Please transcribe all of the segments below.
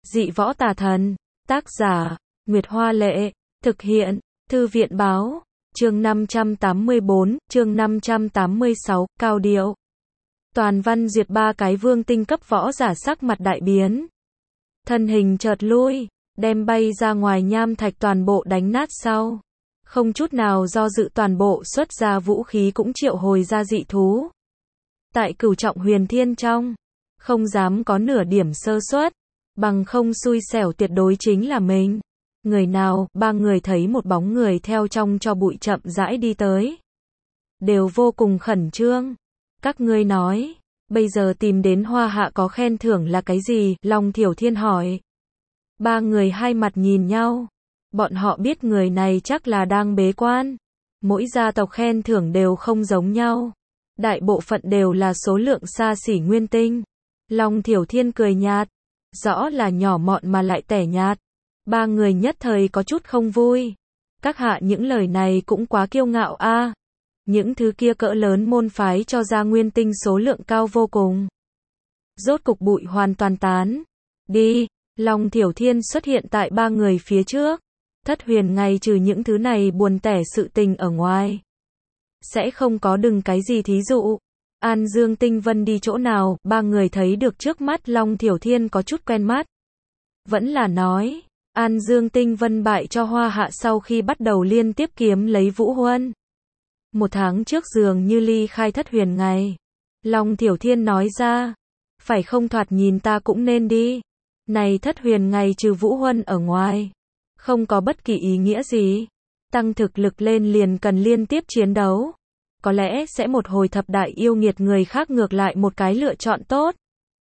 Dị võ tà thần. Tác giả, Nguyệt Hoa Lệ. Thực hiện, Thư viện Báo. Chương 584, chương 586, cao điệu. Toàn văn duyệt ba cái vương tinh cấp võ giả sắc mặt đại biến. Thân hình chợt lui, đem bay ra ngoài nham thạch toàn bộ đánh nát sau. Không chút nào do dự toàn bộ xuất ra vũ khí cũng triệu hồi ra dị thú. Tại cửu trọng huyền thiên trong, không dám có nửa điểm sơ suất, bằng không xui xẻo tuyệt đối chính là mình. Người nào, ba người thấy một bóng người theo trong cho bụi chậm rãi đi tới. Đều vô cùng khẩn trương. Các ngươi nói, bây giờ tìm đến Hoa Hạ có khen thưởng là cái gì? Long Thiểu Thiên hỏi. Ba người hai mặt nhìn nhau. Bọn họ biết người này chắc là đang bế quan. Mỗi gia tộc khen thưởng đều không giống nhau. Đại bộ phận đều là số lượng xa xỉ nguyên tinh. Long Thiểu Thiên cười nhạt. Rõ là nhỏ mọn mà lại tẻ nhạt. Ba người nhất thời có chút không vui. Các hạ những lời này cũng quá kiêu ngạo a. Những thứ kia cỡ lớn môn phái cho ra nguyên tinh số lượng cao vô cùng. Rốt cục bụi hoàn toàn tán. Đi, Long Thiểu Thiên xuất hiện tại ba người phía trước. Thất huyền ngày trừ những thứ này buồn tẻ sự tình ở ngoài. Sẽ không có đừng cái gì thí dụ. An Dương Tinh Vân đi chỗ nào, ba người thấy được trước mắt Long Thiểu Thiên có chút quen mắt. Vẫn là nói, An Dương Tinh Vân bại cho Hoa Hạ sau khi bắt đầu liên tiếp kiếm lấy Vũ Huân. 1 tháng trước dường như ly khai thất huyền ngày. Long Thiểu Thiên nói ra, phải không thoạt nhìn ta cũng nên đi. Này thất huyền ngày trừ Vũ Huân ở ngoài, không có bất kỳ ý nghĩa gì. Tăng thực lực lên liền cần liên tiếp chiến đấu. Có lẽ sẽ một hồi thập đại yêu nghiệt người khác ngược lại một cái lựa chọn tốt.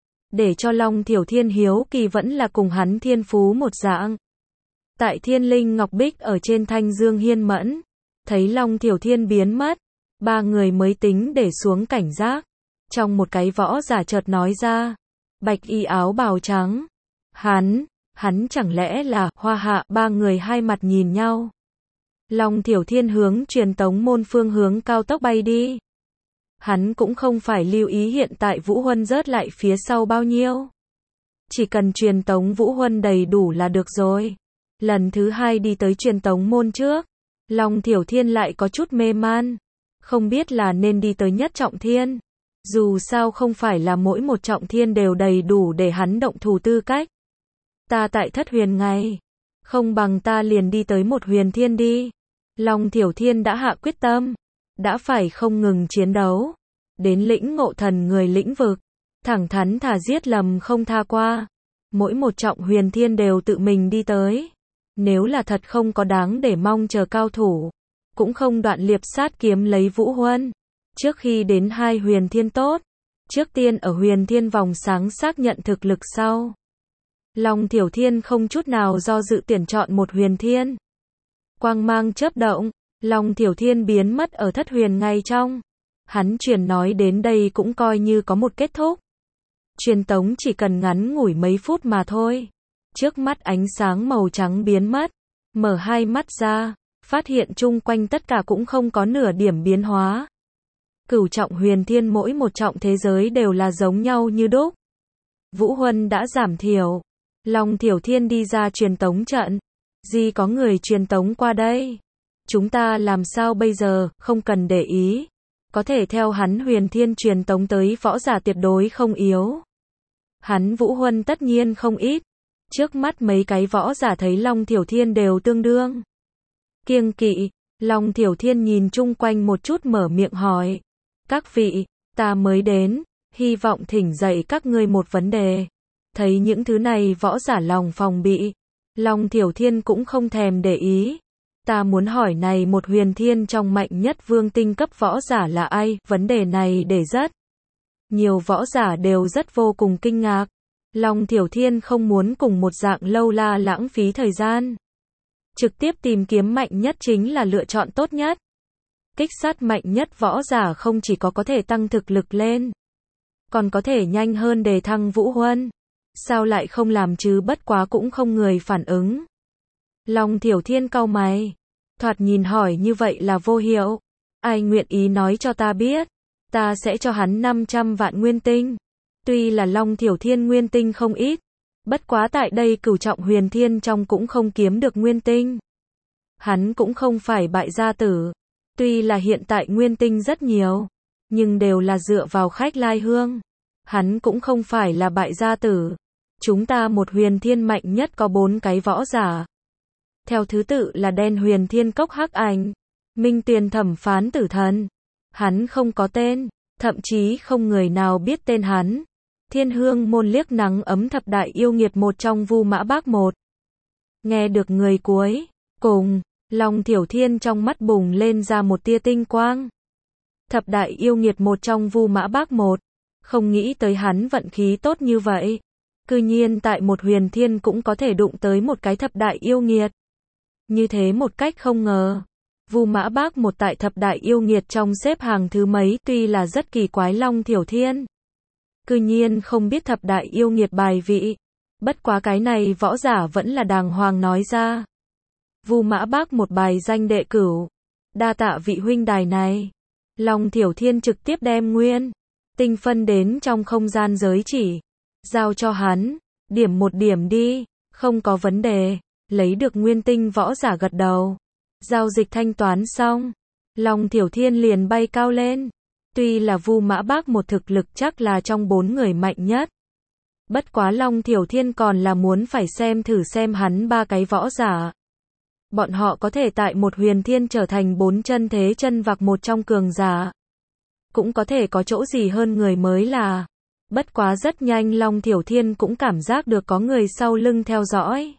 Để cho Long Thiểu Thiên hiếu kỳ vẫn là cùng hắn thiên phú một dạng. Tại Thiên Linh Ngọc Bích ở trên Thanh Dương Hiên Mẫn, thấy Long Thiểu Thiên biến mất, ba người mới tính để xuống cảnh giác. Trong một cái võ giả chợt nói ra, bạch y áo bào trắng. Hắn chẳng lẽ là Hoa Hạ? Ba người hai mặt nhìn nhau. Long Thiểu Thiên hướng truyền tống môn phương hướng cao tốc bay đi. Hắn cũng không phải lưu ý hiện tại Vũ Huân rớt lại phía sau bao nhiêu. Chỉ cần truyền tống Vũ Huân đầy đủ là được rồi. Lần thứ hai đi tới truyền tống môn trước, Long Thiểu Thiên lại có chút mê man. Không biết là nên đi tới nhất trọng thiên. Dù sao không phải là mỗi một trọng thiên đều đầy đủ để hắn động thủ tư cách. Ta tại thất huyền ngày. Không bằng ta liền đi tới một huyền thiên đi. Long Thiểu Thiên đã hạ quyết tâm. Đã phải không ngừng chiến đấu. Đến lĩnh ngộ thần người lĩnh vực. Thẳng thắn thà giết lầm không tha qua. Mỗi một trọng huyền thiên đều tự mình đi tới. Nếu là thật không có đáng để mong chờ cao thủ. Cũng không đoạn liệp sát kiếm lấy Vũ Huân. Trước khi đến 2 huyền thiên tốt. Trước tiên ở huyền thiên vòng sáng xác nhận thực lực sau. Long Thiểu Thiên không chút nào do dự tuyển chọn một huyền thiên. Quang mang chớp động, Long Thiểu Thiên biến mất ở thất huyền ngay trong. Hắn truyền nói đến đây cũng coi như có một kết thúc. Truyền tống chỉ cần ngắn ngủi mấy phút mà thôi. Trước mắt ánh sáng màu trắng biến mất, mở hai mắt ra, phát hiện chung quanh tất cả cũng không có nửa điểm biến hóa. Cửu trọng huyền thiên mỗi một trọng thế giới đều là giống nhau như đúc. Vũ Huân đã giảm thiểu. Long Thiểu Thiên đi ra truyền tống trận. Gì có người truyền tống qua đây? Chúng ta làm sao bây giờ? Không cần để ý. Có thể theo hắn huyền thiên truyền tống tới võ giả tuyệt đối không yếu. Hắn Vũ Huân tất nhiên không ít. Trước mắt mấy cái võ giả thấy Long Thiểu Thiên đều tương đương kiêng kỵ. Long Thiểu Thiên nhìn chung quanh một chút mở miệng hỏi. Các vị, ta mới đến, hy vọng thỉnh dạy các ngươi một vấn đề. Thấy những thứ này võ giả lòng phòng bị. Long Thiểu Thiên cũng không thèm để ý. Ta muốn hỏi này một huyền thiên trong mạnh nhất vương tinh cấp võ giả là ai? Vấn đề này để rất nhiều võ giả đều rất vô cùng kinh ngạc. Long Thiểu Thiên không muốn cùng một dạng lâu la lãng phí thời gian. Trực tiếp tìm kiếm mạnh nhất chính là lựa chọn tốt nhất. Kích sát mạnh nhất võ giả không chỉ có thể tăng thực lực lên, còn có thể nhanh hơn đề thăng Vũ Huân. Sao lại không làm chứ? Bất quá cũng không người phản ứng. Long Thiểu Thiên cau mày. Thoạt nhìn hỏi như vậy là vô hiệu. Ai nguyện ý nói cho ta biết, ta sẽ cho hắn 500 vạn nguyên tinh. Tuy là Long Thiểu Thiên nguyên tinh không ít, Bất quá tại đây cửu trọng huyền thiên trong cũng không kiếm được nguyên tinh. Hắn cũng không phải bại gia tử. Tuy là hiện tại nguyên tinh rất nhiều, nhưng đều là dựa vào khách lai hương. Hắn cũng không phải là bại gia tử. Chúng ta một huyền thiên mạnh nhất có 4 cái võ giả. Theo thứ tự là đen huyền thiên cốc hắc ảnh, minh tuyền thẩm phán tử thần. Hắn không có tên, thậm chí không người nào biết tên hắn. Thiên hương môn liếc nắng ấm thập đại yêu nghiệt một trong Vu Mã Bác một. Nghe được người cuối cùng, Long Thiểu Thiên trong mắt bùng lên ra một tia tinh quang. Thập đại yêu nghiệt một trong Vu Mã Bác một. Không nghĩ tới hắn vận khí tốt như vậy. Cư nhiên tại một huyền thiên cũng có thể đụng tới một cái thập đại yêu nghiệt. Như thế một cách không ngờ. Vu Mã Bác một tại thập đại yêu nghiệt trong xếp hàng thứ mấy, tuy là rất kỳ quái Long Thiểu Thiên. Cư nhiên không biết thập đại yêu nghiệt bài vị. Bất quá cái này võ giả vẫn là đàng hoàng nói ra. Vu Mã Bác một bài danh đệ cửu. Đa tạ vị huynh đài này. Long Thiểu Thiên trực tiếp đem nguyên tinh phân đến trong không gian giới chỉ. Giao cho hắn. Điểm một điểm đi. Không có vấn đề. Lấy được nguyên tinh võ giả gật đầu. Giao dịch thanh toán xong. Long Thiểu Thiên liền bay cao lên. Tuy là Vu Mã Bác một thực lực chắc là trong 4 người mạnh nhất. Bất quá Long Thiểu Thiên còn là muốn phải xem thử xem hắn 3 cái võ giả. Bọn họ có thể tại một huyền thiên trở thành 4 chân thế chân vạc một trong cường giả. Cũng có thể có chỗ gì hơn người mới là. Bất quá rất nhanh Long Thiểu Thiên cũng cảm giác được có người sau lưng theo dõi.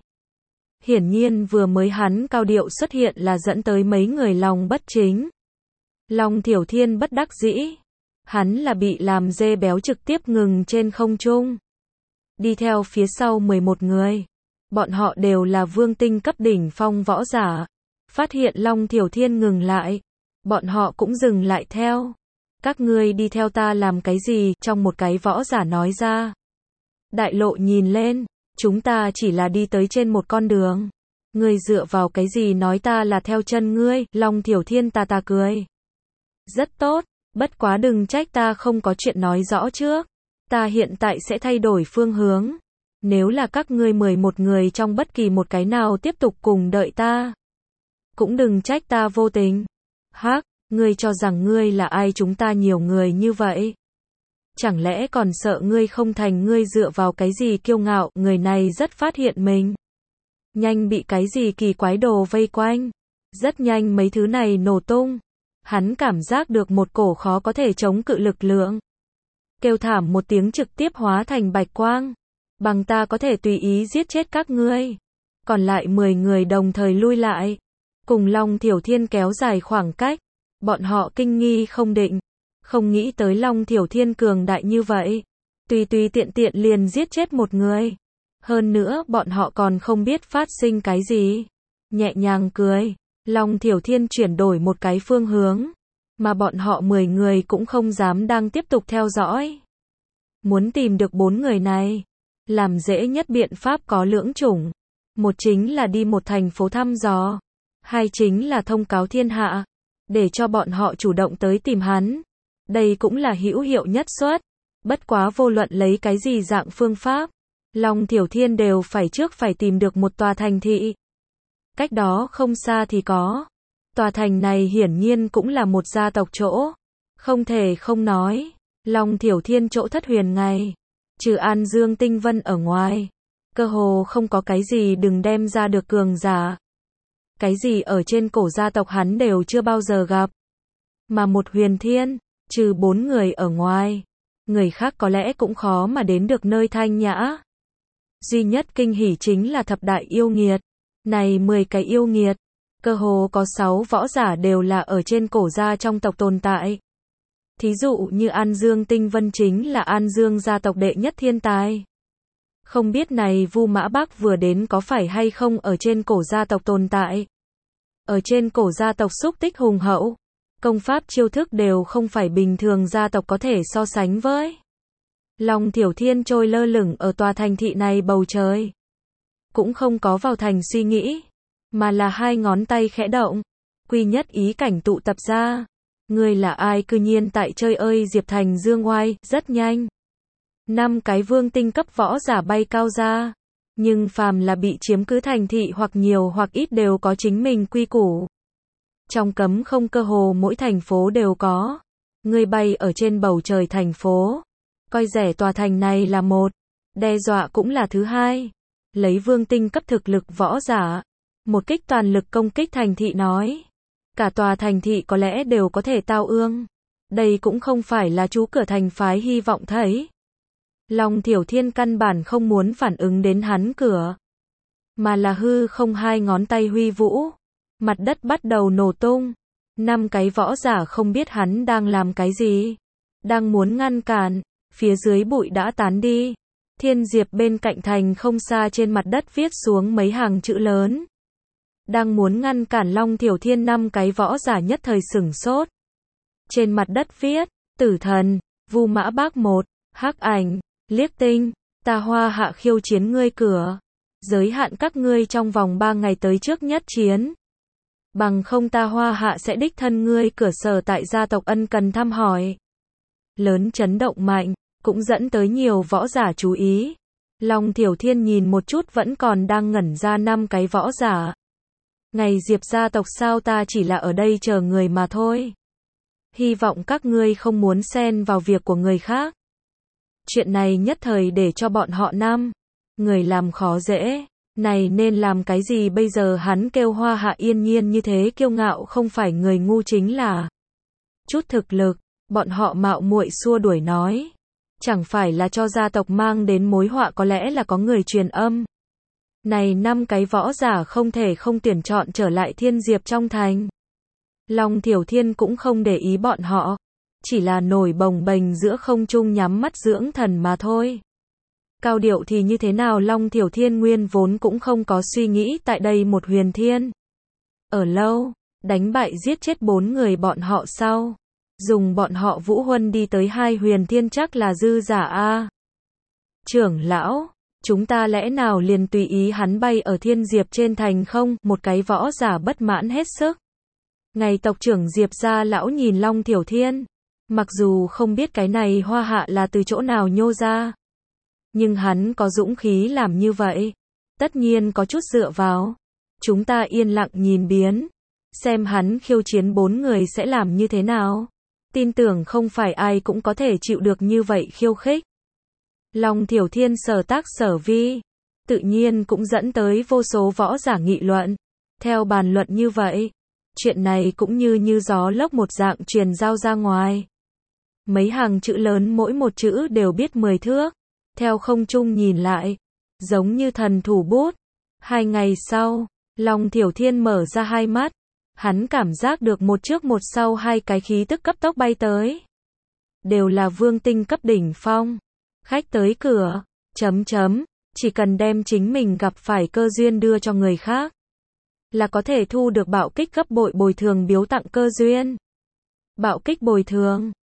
Hiển nhiên vừa mới hắn cao điệu xuất hiện là dẫn tới mấy người lòng bất chính. Long Thiểu Thiên bất đắc dĩ. Hắn là bị làm dê béo trực tiếp ngừng trên không trung. Đi theo phía sau 11 người. Bọn họ đều là vương tinh cấp đỉnh phong võ giả. Phát hiện Long Thiểu Thiên ngừng lại. Bọn họ cũng dừng lại theo. Các ngươi đi theo ta làm cái gì? Trong một cái võ giả nói ra. Đại lộ nhìn lên. Chúng ta chỉ là đi tới trên một con đường. Ngươi dựa vào cái gì nói ta là theo chân ngươi? Long Thiểu Thiên ta cười. Rất tốt, bất quá đừng trách ta không có chuyện nói rõ trước. Ta hiện tại sẽ thay đổi phương hướng. Nếu là các ngươi 11 người trong bất kỳ một cái nào tiếp tục cùng đợi ta. Cũng đừng trách ta vô tình. Hắc, ngươi cho rằng ngươi là ai, chúng ta nhiều người như vậy. Chẳng lẽ còn sợ ngươi không thành, ngươi dựa vào cái gì kiêu ngạo? Người này rất phát hiện mình. Nhanh bị cái gì kỳ quái đồ vây quanh. Rất nhanh mấy thứ này nổ tung. Hắn cảm giác được một cổ khó có thể chống cự lực lượng. Kêu thảm một tiếng trực tiếp hóa thành bạch quang. Bằng ta có thể tùy ý giết chết các ngươi. Còn lại 10 người đồng thời lui lại. Cùng Long Thiểu Thiên kéo dài khoảng cách. Bọn họ kinh nghi không định. Không nghĩ tới Long Thiểu Thiên cường đại như vậy. Tùy tiện tiện liền giết chết một người. Hơn nữa bọn họ còn không biết phát sinh cái gì. Nhẹ nhàng cười. Long Thiểu Thiên chuyển đổi một cái phương hướng. Mà bọn họ 10 người cũng không dám đang tiếp tục theo dõi. Muốn tìm được 4 người này. Làm dễ nhất biện pháp có lưỡng chủng. Một chính là đi một thành phố thăm dò. Hai chính là thông cáo thiên hạ. Để cho bọn họ chủ động tới tìm hắn. Đây cũng là hữu hiệu nhất suất. Bất quá vô luận lấy cái gì dạng phương pháp. Long Thiểu Thiên đều trước phải tìm được một tòa thành thị. Cách đó không xa thì có. Tòa thành này hiển nhiên cũng là một gia tộc chỗ. Không thể không nói. Long Thiểu Thiên chỗ thất huyền ngày. Trừ An Dương Tinh Vân ở ngoài. Cơ hồ không có cái gì đừng đem ra được cường giả. Cái gì ở trên cổ gia tộc hắn đều chưa bao giờ gặp. Mà một huyền thiên. Trừ 4 người ở ngoài. Người khác có lẽ cũng khó mà đến được nơi thanh nhã. Duy nhất kinh hỉ chính là thập đại yêu nghiệt. Này 10 cái yêu nghiệt. Cơ hồ có 6 võ giả đều là ở trên cổ gia trong tộc tồn tại. Thí dụ như An Dương Tinh Vân chính là An Dương gia tộc đệ nhất thiên tài. Không biết này Vu Mã Bác vừa đến có phải hay không ở trên cổ gia tộc tồn tại. Ở trên cổ gia tộc xúc tích hùng hậu. Công pháp chiêu thức đều không phải bình thường gia tộc có thể so sánh với. Long Thiểu Thiên trôi lơ lửng ở tòa thành thị này bầu trời. Cũng không có vào thành suy nghĩ. Mà là 2 ngón tay khẽ động. Quy nhất ý cảnh tụ tập ra. Ngươi là ai cư nhiên tại chơi ơi Diệp Thành Dương oai, rất nhanh. 5 cái vương tinh cấp võ giả bay cao ra. Nhưng phàm là bị chiếm cứ thành thị hoặc nhiều hoặc ít đều có chính mình quy củ. Trong cấm không cơ hồ mỗi thành phố đều có. Ngươi bay ở trên bầu trời thành phố. Coi rẻ tòa thành này là một. Đe dọa cũng là thứ hai. Lấy vương tinh cấp thực lực võ giả. Một kích toàn lực công kích thành thị nói. Cả tòa thành thị có lẽ đều có thể tao ương. Đây cũng không phải là chú cửa thành phái hy vọng thấy. Long Thiểu Thiên căn bản không muốn phản ứng đến hắn cửa. Mà là hư không hai ngón tay huy vũ. Mặt đất bắt đầu nổ tung. 5 cái võ giả không biết hắn đang làm cái gì. Đang muốn ngăn cản. Phía dưới bụi đã tán đi. Thiên Diệp bên cạnh thành không xa trên mặt đất viết xuống mấy hàng chữ lớn. Đang muốn ngăn cản Long Thiểu Thiên 5 cái võ giả nhất thời sửng sốt. Trên mặt đất viết, Tử Thần, Vu Mã Bác 1, Hắc Ảnh, Liếc Tinh, ta Hoa Hạ khiêu chiến ngươi cửa. Giới hạn các ngươi trong vòng 3 ngày tới trước nhất chiến. Bằng không ta Hoa Hạ sẽ đích thân ngươi cửa sở tại gia tộc ân cần thăm hỏi. Lớn chấn động mạnh, cũng dẫn tới nhiều võ giả chú ý. Long Thiểu Thiên nhìn một chút vẫn còn đang ngẩn ra 5 cái võ giả. Ngày Diệp gia tộc sao ta chỉ là ở đây chờ người mà thôi. Hy vọng các ngươi không muốn xen vào việc của người khác. Chuyện này nhất thời để cho bọn họ năm người làm khó dễ. Này nên làm cái gì bây giờ hắn kêu Hoa Hạ yên nhiên như thế kiêu ngạo không phải người ngu chính là chút thực lực. Bọn họ mạo muội xua đuổi nói. Chẳng phải là cho gia tộc mang đến mối họa có lẽ là có người truyền âm. Này 5 cái võ giả không thể không tuyển chọn trở lại Thiên Diệp trong thành. Long Thiểu Thiên cũng không để ý bọn họ. Chỉ là nổi bồng bềnh giữa không trung nhắm mắt dưỡng thần mà thôi. Cao điệu thì như thế nào Long Thiểu Thiên nguyên vốn cũng không có suy nghĩ tại đây một huyền thiên. Ở lâu, đánh bại giết chết 4 người bọn họ sau. Dùng bọn họ vũ huân đi tới 2 huyền thiên chắc là dư giả a. Trưởng lão, chúng ta lẽ nào liền tùy ý hắn bay ở Thiên Diệp trên thành không? Một cái võ giả bất mãn hết sức. Ngày tộc trưởng Diệp gia lão nhìn Long Thiểu Thiên. Mặc dù không biết cái này Hoa Hạ là từ chỗ nào nhô ra. Nhưng hắn có dũng khí làm như vậy. Tất nhiên có chút dựa vào. Chúng ta yên lặng nhìn biến. Xem hắn khiêu chiến 4 người sẽ làm như thế nào. Tin tưởng không phải ai cũng có thể chịu được như vậy khiêu khích. Long Thiểu Thiên sở tác sở vi. Tự nhiên cũng dẫn tới vô số võ giả nghị luận. Theo bàn luận như vậy. Chuyện này cũng như gió lốc một dạng truyền giao ra ngoài. Mấy hàng chữ lớn mỗi một chữ đều biết 10 thước. Theo không trung nhìn lại. Giống như thần thủ bút. 2 ngày sau, Long Thiểu Thiên mở ra hai mắt. Hắn cảm giác được một trước một sau 2 cái khí tức cấp tốc bay tới. Đều là vương tinh cấp đỉnh phong. Khách tới cửa. Chỉ cần đem chính mình gặp phải cơ duyên đưa cho người khác. Là có thể thu được bạo kích gấp bội bồi thường biếu tặng cơ duyên. Bạo kích bồi thường.